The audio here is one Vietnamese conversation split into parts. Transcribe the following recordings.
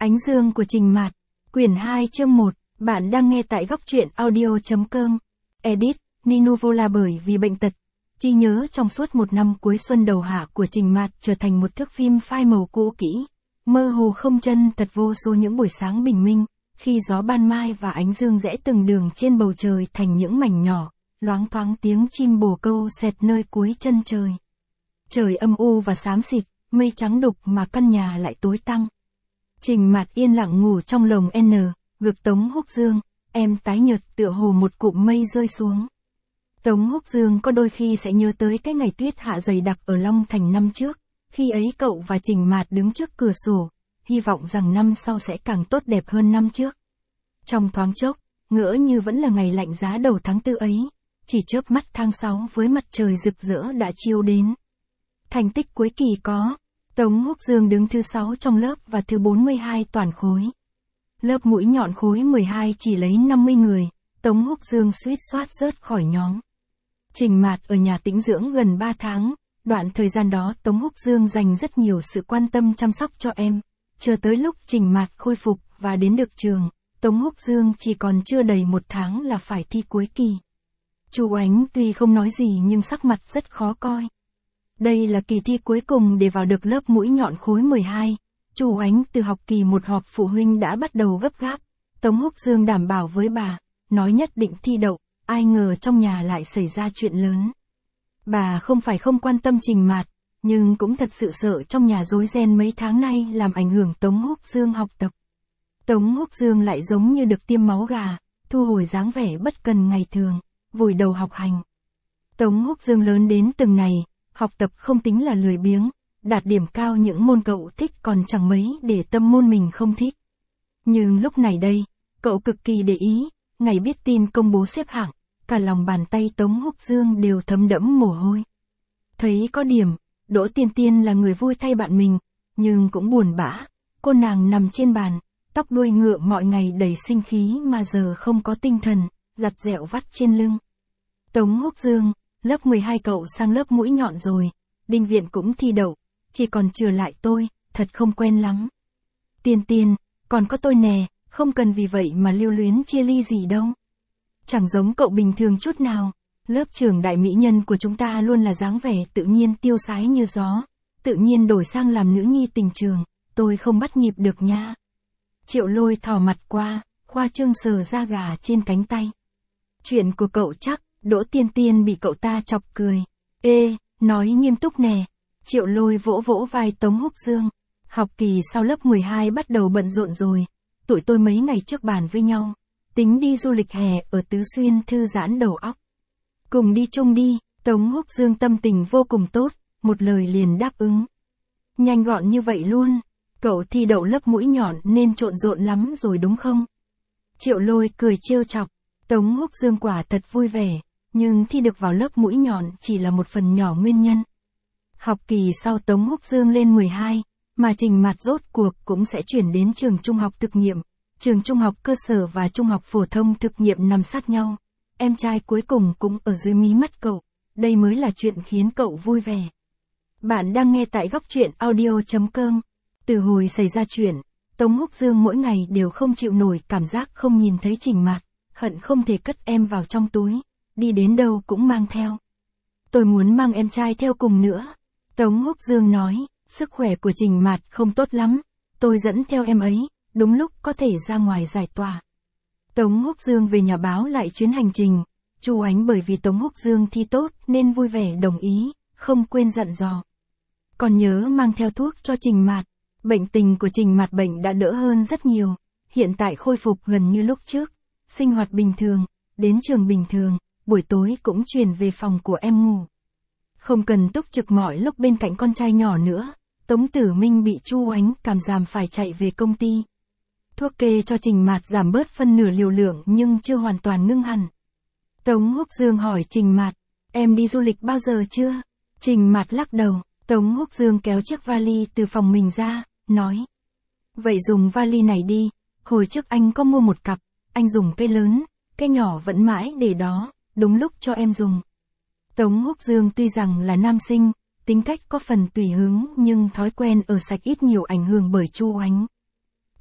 Ánh dương của Trình Mạt, quyển 2 chương 1, bạn đang nghe tại góc truyện audio.com. Edit, Nino Vola. Bởi vì bệnh tật, trí nhớ trong suốt một năm cuối xuân đầu hạ của Trình Mạt trở thành một thước phim phai màu cũ kỹ, mơ hồ không chân thật. Vô số những buổi sáng bình minh, khi gió ban mai và ánh dương rẽ từng đường trên bầu trời thành những mảnh nhỏ, loáng thoáng tiếng chim bồ câu xẹt nơi cuối chân trời. Trời âm u và xám xịt, mây trắng đục mà căn nhà lại tối tăm. Trình Mạt yên lặng ngủ trong lồng ngực Tống Húc Dương, em tái nhợt tựa hồ một cụm mây rơi xuống. Tống Húc Dương có đôi khi sẽ nhớ tới cái ngày tuyết hạ dày đặc ở Long Thành năm trước, khi ấy cậu và Trình Mạt đứng trước cửa sổ, hy vọng rằng năm sau sẽ càng tốt đẹp hơn năm trước. Trong thoáng chốc, ngỡ như vẫn là ngày lạnh giá đầu tháng 4 ấy, chỉ chớp mắt tháng 6 với mặt trời rực rỡ đã chiếu đến. Thành tích cuối kỳ có: Tống Húc Dương đứng thứ 6 trong lớp và thứ 42 toàn khối. Lớp mũi nhọn khối 12 chỉ lấy 50 người, Tống Húc Dương suýt soát rớt khỏi nhóm. Trình Mạt ở nhà tĩnh dưỡng gần 3 tháng, đoạn thời gian đó Tống Húc Dương dành rất nhiều sự quan tâm chăm sóc cho em. Chờ tới lúc Trình Mạt khôi phục và đến được trường, Tống Húc Dương chỉ còn chưa đầy 1 tháng là phải thi cuối kỳ. Chu Ánh tuy không nói gì nhưng sắc mặt rất khó coi. Đây là kỳ thi cuối cùng để vào được lớp mũi nhọn khối 12. Chu Ánh từ học kỳ 1 họp phụ huynh đã bắt đầu gấp gáp. Tống Húc Dương đảm bảo với bà, nói nhất định thi đậu, ai ngờ trong nhà lại xảy ra chuyện lớn. Bà không phải không quan tâm Trình Mạt, nhưng cũng thật sự sợ trong nhà rối ren mấy tháng nay làm ảnh hưởng Tống Húc Dương học tập. Tống Húc Dương lại giống như được tiêm máu gà, thu hồi dáng vẻ bất cần ngày thường, vùi đầu học hành. Tống Húc Dương lớn đến từng này, học tập không tính là lười biếng, đạt điểm cao những môn cậu thích còn chẳng mấy để tâm môn mình không thích. Nhưng lúc này đây, cậu cực kỳ để ý, ngày biết tin công bố xếp hạng, cả lòng bàn tay Tống Húc Dương đều thấm đẫm mồ hôi. Thấy có điểm, Đỗ Tiên Tiên là người vui thay bạn mình, nhưng cũng buồn bã, cô nàng nằm trên bàn, tóc đuôi ngựa mọi ngày đầy sinh khí mà giờ không có tinh thần, giặt dẹo vắt trên lưng. Tống Húc Dương, lớp 12 cậu sang lớp mũi nhọn rồi, Đinh Viện cũng thi đậu, chỉ còn chừa lại tôi, thật không quen lắm. Tiên Tiên, còn có tôi nè, không cần vì vậy mà lưu luyến chia ly gì đâu. Chẳng giống cậu bình thường chút nào, lớp trưởng đại mỹ nhân của chúng ta luôn là dáng vẻ tự nhiên tiêu sái như gió, tự nhiên đổi sang làm nữ nhi tình trường, tôi không bắt nhịp được nha. Triệu Lôi thò mặt qua, khoa trương sờ da gà trên cánh tay. Chuyện của cậu chắc, Đỗ Tiên Tiên bị cậu ta chọc cười. Ê, nói nghiêm túc nè. Triệu Lôi vỗ vỗ vai Tống Húc Dương. Học kỳ sau lớp 12 bắt đầu bận rộn rồi. Tụi tôi mấy ngày trước bàn với nhau, tính đi du lịch hè ở Tứ Xuyên thư giãn đầu óc. Cùng đi chung đi. Tống Húc Dương tâm tình vô cùng tốt, một lời liền đáp ứng. Nhanh gọn như vậy luôn. Cậu thi đậu lớp mũi nhọn nên trộn rộn lắm rồi đúng không? Triệu Lôi cười trêu chọc. Tống Húc Dương quả thật vui vẻ, nhưng thi được vào lớp mũi nhọn chỉ là một phần nhỏ nguyên nhân. Học kỳ sau Tống Húc Dương lên 12, mà Trình Mạt rốt cuộc cũng sẽ chuyển đến trường trung học thực nghiệm. Trường trung học cơ sở và trung học phổ thông thực nghiệm nằm sát nhau. Em trai cuối cùng cũng ở dưới mí mắt cậu. Đây mới là chuyện khiến cậu vui vẻ. Bạn đang nghe tại góc truyện audio.com. Từ hồi xảy ra chuyện, Tống Húc Dương mỗi ngày đều không chịu nổi cảm giác không nhìn thấy Trình Mạt, hận không thể cất em vào trong túi, đi đến đâu cũng mang theo. Tôi muốn mang em trai theo cùng nữa. Tống Húc Dương nói, sức khỏe của Trình Mạt không tốt lắm, tôi dẫn theo em ấy, đúng lúc có thể ra ngoài giải tỏa. Tống Húc Dương về nhà báo lại chuyến hành trình. Chu Ánh bởi vì Tống Húc Dương thi tốt nên vui vẻ đồng ý, không quên dặn dò. Còn nhớ mang theo thuốc cho Trình Mạt. Bệnh tình của Trình Mạt bệnh đã đỡ hơn rất nhiều, hiện tại khôi phục gần như lúc trước, sinh hoạt bình thường, đến trường bình thường, buổi tối cũng chuyển về phòng của em ngủ. Không cần túc trực mọi lúc bên cạnh con trai nhỏ nữa, Tống Tử Minh bị Chu Ánh cảm giảm phải chạy về công ty. Thuốc kê cho Trình Mạt giảm bớt phân nửa liều lượng nhưng chưa hoàn toàn ngưng hẳn. Tống Húc Dương hỏi Trình Mạt, em đi du lịch bao giờ chưa? Trình Mạt lắc đầu. Tống Húc Dương kéo chiếc vali từ phòng mình ra, nói. Vậy dùng vali này đi, hồi trước anh có mua một cặp, anh dùng cái lớn, cái nhỏ vẫn mãi để đó, đúng lúc cho em dùng. Tống Húc Dương tuy rằng là nam sinh, tính cách có phần tùy hứng nhưng thói quen ở sạch ít nhiều ảnh hưởng bởi Chu Ánh.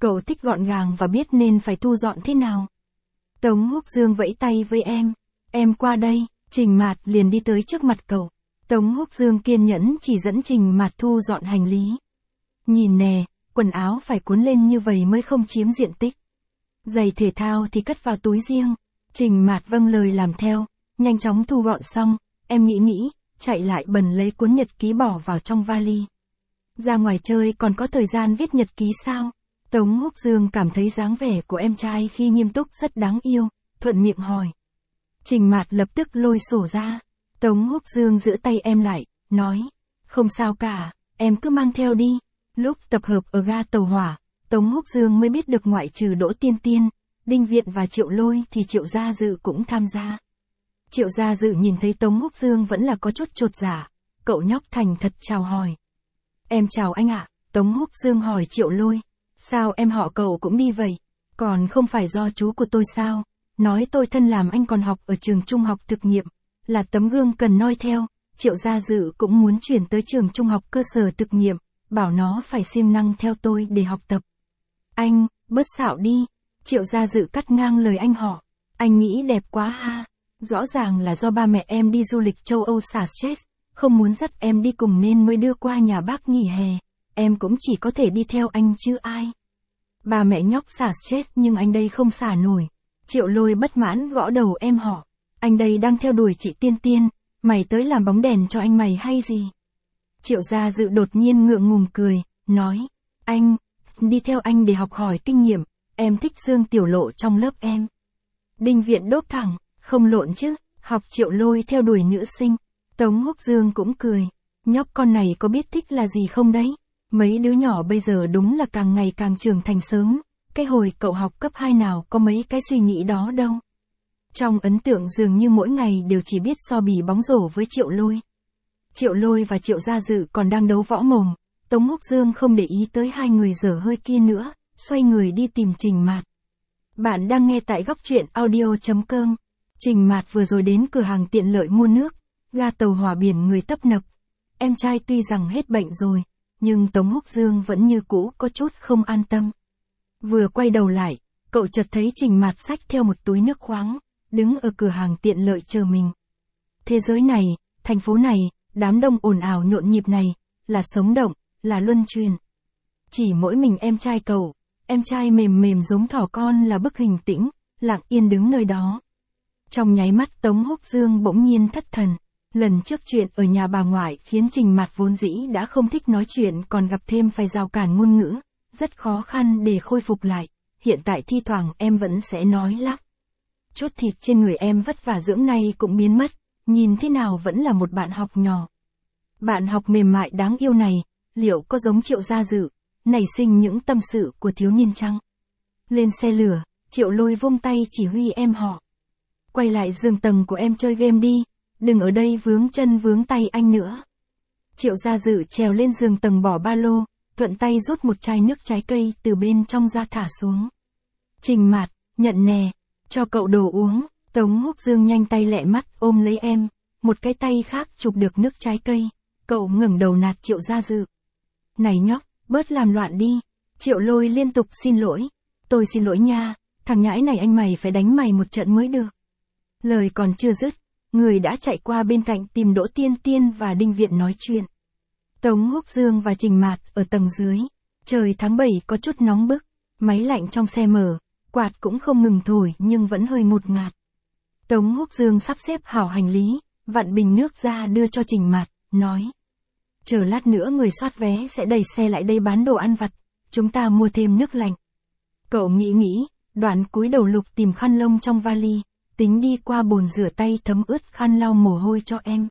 Cậu thích gọn gàng và biết nên phải thu dọn thế nào. Tống Húc Dương vẫy tay với em qua đây, Trình Mạt liền đi tới trước mặt cậu. Tống Húc Dương kiên nhẫn chỉ dẫn Trình Mạt thu dọn hành lý. Nhìn nè, quần áo phải cuốn lên như vậy mới không chiếm diện tích. Giày thể thao thì cất vào túi riêng. Trình Mạt vâng lời làm theo, nhanh chóng thu gọn xong, em nghĩ, chạy lại bần lấy cuốn nhật ký bỏ vào trong vali. Ra ngoài chơi còn có thời gian viết nhật ký sao? Tống Húc Dương cảm thấy dáng vẻ của em trai khi nghiêm túc rất đáng yêu, thuận miệng hỏi. Trình Mạt lập tức lôi sổ ra. Tống Húc Dương giữ tay em lại, nói, không sao cả, em cứ mang theo đi. Lúc tập hợp ở ga tàu hỏa, Tống Húc Dương mới biết được ngoại trừ Đỗ Tiên Tiên, Đinh Viện và Triệu Lôi thì Triệu Gia Dự cũng tham gia. Triệu Gia Dự nhìn thấy Tống Húc Dương vẫn là có chút chột dạ, cậu nhóc thành thật chào hỏi. Em chào anh ạ, Tống Húc Dương hỏi Triệu Lôi, sao em họ cậu cũng đi vậy, còn không phải do chú của tôi sao, nói tôi thân làm anh còn học ở trường trung học thực nghiệm, là tấm gương cần noi theo. Triệu Gia Dự cũng muốn chuyển tới trường trung học cơ sở thực nghiệm, bảo nó phải siêng năng theo tôi để học tập. Anh, bớt xạo đi. Triệu Gia Dự cắt ngang lời anh họ. Anh nghĩ đẹp quá ha. Rõ ràng là do ba mẹ em đi du lịch châu Âu xả stress, không muốn dắt em đi cùng nên mới đưa qua nhà bác nghỉ hè. Em cũng chỉ có thể đi theo anh chứ ai. Ba mẹ nhóc xả stress nhưng anh đây không xả nổi. Triệu Lôi bất mãn gõ đầu em họ. Anh đây đang theo đuổi chị Tiên Tiên, mày tới làm bóng đèn cho anh mày hay gì? Triệu Gia Dự đột nhiên ngượng ngùng cười, nói, anh, đi theo anh để học hỏi kinh nghiệm, em thích Dương Tiểu Lộ trong lớp em. Đinh Viện đốp thẳng, không lộn chứ, học Triệu Lôi theo đuổi nữ sinh. Tống Húc Dương cũng cười, nhóc con này có biết thích là gì không đấy? Mấy đứa nhỏ bây giờ đúng là càng ngày càng trưởng thành sớm, cái hồi cậu học cấp 2 nào có mấy cái suy nghĩ đó đâu. Trong ấn tượng dường như mỗi ngày đều chỉ biết so bì bóng rổ với Triệu Lôi. Triệu Lôi và Triệu Gia Dự còn đang đấu võ mồm, Tống Húc Dương không để ý tới hai người dở hơi kia nữa, xoay người đi tìm Trình Mạt. Bạn đang nghe tại góc truyện audio.com. Trình Mạt vừa rồi đến cửa hàng tiện lợi mua nước, ga tàu hỏa biển người tấp nập. Em trai tuy rằng hết bệnh rồi, nhưng Tống Húc Dương vẫn như cũ có chút không an tâm. Vừa quay đầu lại, cậu chợt thấy Trình Mạt xách theo một túi nước khoáng, đứng ở cửa hàng tiện lợi chờ mình. Thế giới này, thành phố này, đám đông ồn ào nhộn nhịp này, là sống động, là luân truyền. Chỉ mỗi mình em trai cậu, em trai mềm mềm giống thỏ con là bức hình tĩnh, lặng yên đứng nơi đó. Trong nháy mắt Tống Húc Dương bỗng nhiên thất thần. Lần trước chuyện ở nhà bà ngoại khiến Trình Mạt vốn dĩ đã không thích nói chuyện còn gặp thêm phải rào cản ngôn ngữ, rất khó khăn để khôi phục lại. Hiện tại thi thoảng em vẫn sẽ nói lắp. Chút thịt trên người em vất vả dưỡng nay cũng biến mất, nhìn thế nào vẫn là một bạn học nhỏ. Bạn học mềm mại đáng yêu này, liệu có giống Triệu Gia Dự, nảy sinh những tâm sự của thiếu niên chăng? Lên xe lửa, Triệu Lôi vung tay chỉ huy em họ. Quay lại giường tầng của em chơi game đi, đừng ở đây vướng chân vướng tay anh nữa. Triệu Gia Dự trèo lên giường tầng bỏ ba lô, thuận tay rút một chai nước trái cây từ bên trong ra thả xuống. Trình Mạt, nhận nè, cho cậu đồ uống. Tống Húc Dương nhanh tay lẹ mắt ôm lấy em, một cái tay khác chụp được nước trái cây. Cậu ngẩng đầu nạt Triệu Gia Dự. Này nhóc, bớt làm loạn đi. Triệu Lôi liên tục xin lỗi. Tôi xin lỗi nha, thằng nhãi này anh mày phải đánh mày một trận mới được. Lời còn chưa dứt, người đã chạy qua bên cạnh tìm Đỗ Tiên Tiên và Đinh Viện nói chuyện. Tống Húc Dương và Trình Mạt ở tầng dưới. Trời tháng 7 có chút nóng bức, máy lạnh trong xe mở, quạt cũng không ngừng thổi nhưng vẫn hơi ngột ngạt. Tống Húc Dương sắp xếp hảo hành lý, vặn bình nước ra đưa cho Trình Mạt, nói. Chờ lát nữa người soát vé sẽ đẩy xe lại đây bán đồ ăn vặt, chúng ta mua thêm nước lạnh. Cậu nghĩ, đoạn cúi đầu lục tìm khăn lông trong vali, tính đi qua bồn rửa tay thấm ướt khăn lau mồ hôi cho em.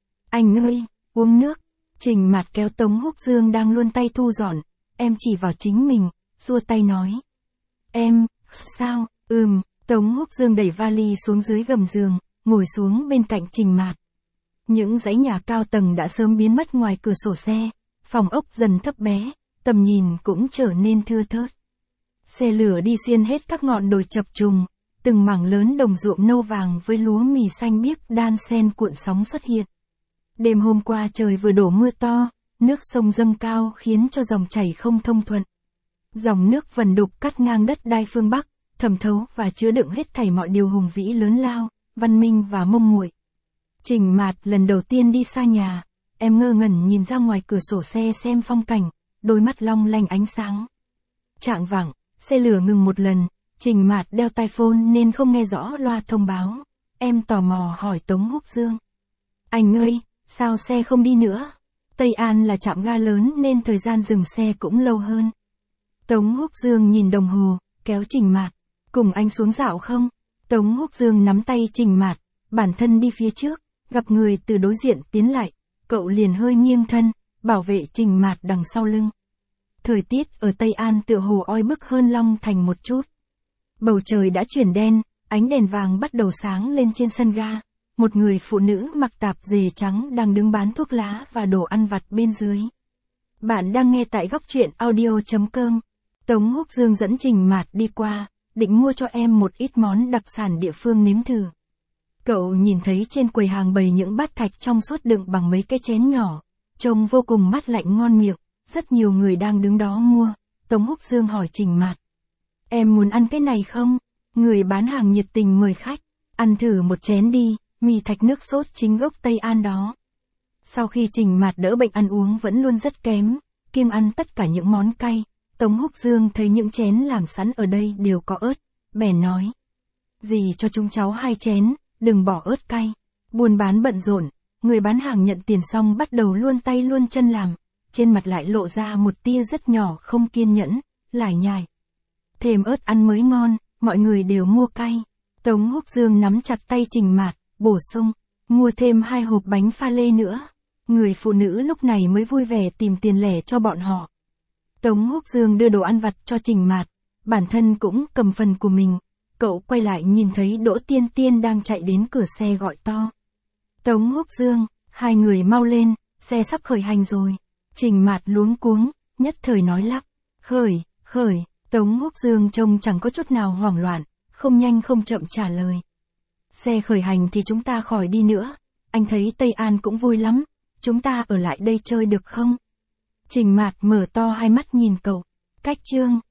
Anh ơi, uống nước. Trình Mạt kéo Tống Húc Dương đang luôn tay thu dọn, em chỉ vào chính mình, xua tay nói. Em, sao, Tống Húc Dương đẩy vali xuống dưới gầm giường, ngồi xuống bên cạnh Trình Mạt. Những dãy nhà cao tầng đã sớm biến mất ngoài cửa sổ xe, phòng ốc dần thấp bé, tầm nhìn cũng trở nên thưa thớt. Xe lửa đi xuyên hết các ngọn đồi chập trùng, từng mảng lớn đồng ruộng nâu vàng với lúa mì xanh biếc đan xen cuộn sóng xuất hiện. Đêm hôm qua trời vừa đổ mưa to, nước sông dâng cao khiến cho dòng chảy không thông thuận. Dòng nước vần đục cắt ngang đất đai phương Bắc, thẩm thấu và chứa đựng hết thảy mọi điều hùng vĩ lớn lao, văn minh và mông muội. Trình Mạt lần đầu tiên đi xa nhà, em ngơ ngẩn nhìn ra ngoài cửa sổ xe xem phong cảnh, đôi mắt long lanh ánh sáng. Chạng vạng, xe lửa ngừng một lần, Trình Mạt đeo tai phone nên không nghe rõ loa thông báo. Em tò mò hỏi Tống Húc Dương. Anh ơi, sao xe không đi nữa? Tây An là trạm ga lớn nên thời gian dừng xe cũng lâu hơn. Tống Húc Dương nhìn đồng hồ, kéo Trình Mạt. Cùng anh xuống dạo không? Tống Húc Dương nắm tay Trình Mạt, bản thân đi phía trước, gặp người từ đối diện tiến lại, cậu liền hơi nghiêng thân, bảo vệ Trình Mạt đằng sau lưng. Thời tiết ở Tây An tựa hồ oi bức hơn Long Thành một chút. Bầu trời đã chuyển đen, ánh đèn vàng bắt đầu sáng lên trên sân ga. Một người phụ nữ mặc tạp dề trắng đang đứng bán thuốc lá và đồ ăn vặt bên dưới. Bạn đang nghe tại góc truyện audio.com. Tống Húc Dương dẫn Trình Mạt đi qua, định mua cho em một ít món đặc sản địa phương nếm thử. Cậu nhìn thấy trên quầy hàng bày những bát thạch trong suốt đựng bằng mấy cái chén nhỏ, trông vô cùng mát lạnh ngon miệng, rất nhiều người đang đứng đó mua. Tống Húc Dương hỏi Trình Mạt. Em muốn ăn cái này không? Người bán hàng nhiệt tình mời khách. Ăn thử một chén đi, mì thạch nước sốt chính gốc Tây An đó. Sau khi Trình Mạt đỡ bệnh ăn uống vẫn luôn rất kém, kiêng ăn tất cả những món cay, Tống Húc Dương thấy những chén làm sẵn ở đây đều có ớt, bèn nói. Dì cho chúng cháu 2 chén, đừng bỏ ớt cay. Buôn bán bận rộn, người bán hàng nhận tiền xong bắt đầu luôn tay luôn chân làm, trên mặt lại lộ ra một tia rất nhỏ không kiên nhẫn, lải nhải. Thêm ớt ăn mới ngon, mọi người đều mua cay. Tống Húc Dương nắm chặt tay Trình Mạt, bổ sung, mua thêm 2 hộp bánh pha lê nữa. Người phụ nữ lúc này mới vui vẻ tìm tiền lẻ cho bọn họ. Tống Húc Dương đưa đồ ăn vặt cho Trình Mạt, bản thân cũng cầm phần của mình. Cậu quay lại nhìn thấy Đỗ Tiên Tiên đang chạy đến cửa xe gọi to. Tống Húc Dương, 2 người mau lên, xe sắp khởi hành rồi. Trình Mạt luống cuống, nhất thời nói lắp. Khởi. Tống Húc Dương trông chẳng có chút nào hoảng loạn, không nhanh không chậm trả lời. Xe khởi hành thì chúng ta khỏi đi nữa, anh thấy Tây An cũng vui lắm, chúng ta ở lại đây chơi được không? Trình Mạt mở to hai mắt nhìn cậu. Cách chương.